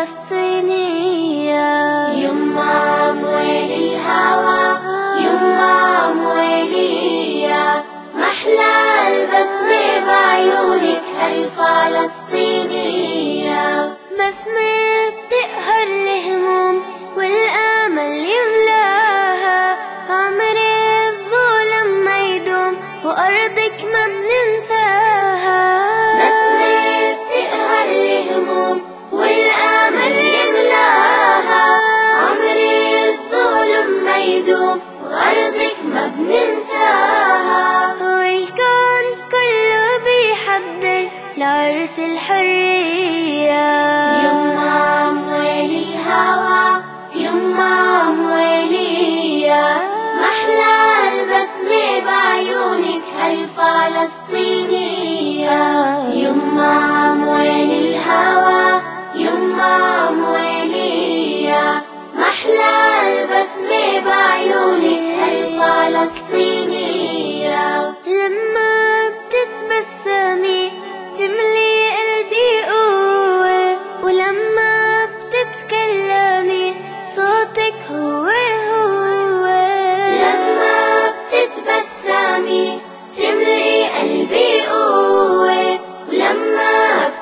فلسطينية. يما موالي الهوى يما موالية، محلى البسمة بعيونك هالفلسطينية. بسمة بتقهر الهموم والآمل يملاها، عمر الظلم ما يدوم وأرضك ما بننساها. بسمة بتقهر الهموم والآمل يملاها، عمر الظلم ما يدوم وأرضك ما بننساها. والكون كله بيحضر لعرس الحرية. يما موالي الهوى يما موالية، محلى البسمة بعيونك هالفلسطينية. يما موالي الهوى يما موالية، محلى البسمة بعيونك هالفلسطينية. لما بتتبسمي تملي قلبي قوة، ولما بتتكلمي صوتك هو هو. لما بتتبسمي تملي قلبي قوة، ولما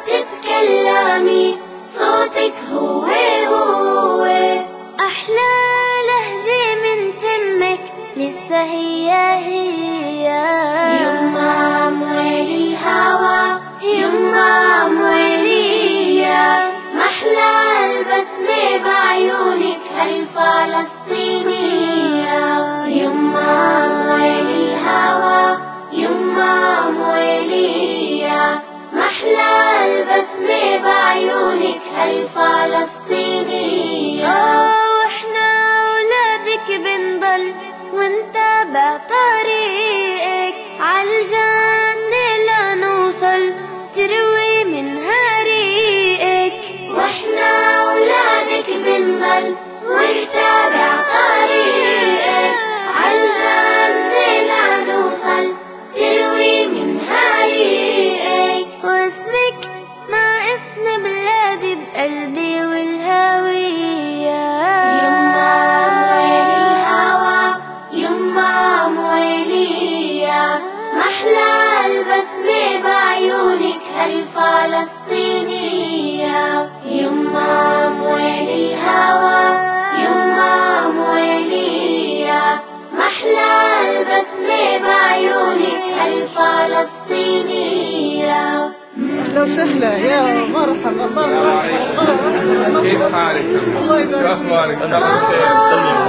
بتتكلمي صوتك هو هو. أحلى لهجة من تمك لسه هي هي. يما موالي الهوى يما موالية، محلى البسمة بعيونك هالفلسطينية. يما موالي الهوى يما موالية، محلى البسمة بعيونك هالفلسطينية. واحنا ولادك بنضل ونتابع طريقك عالجنة لنوصل تروي منها ريقك. واحنا ولادك بنضل ونتابع طريقك عالجنة لنوصل تروي منها ريقك. واسمك مع اسم بلادي بقلبي والهوية. يما موالي الهوى يما موالية، محلى البسمة بعيونك هالفلسطينية. يما موالي الهوى يما موالية، محلى البسمة بعيونك هالفلسطينية. أهلا وسهلا يا مرحبا. كيف حالك؟ الله يبارك فيك. شو أخبارك؟ إن شاء الله بخير.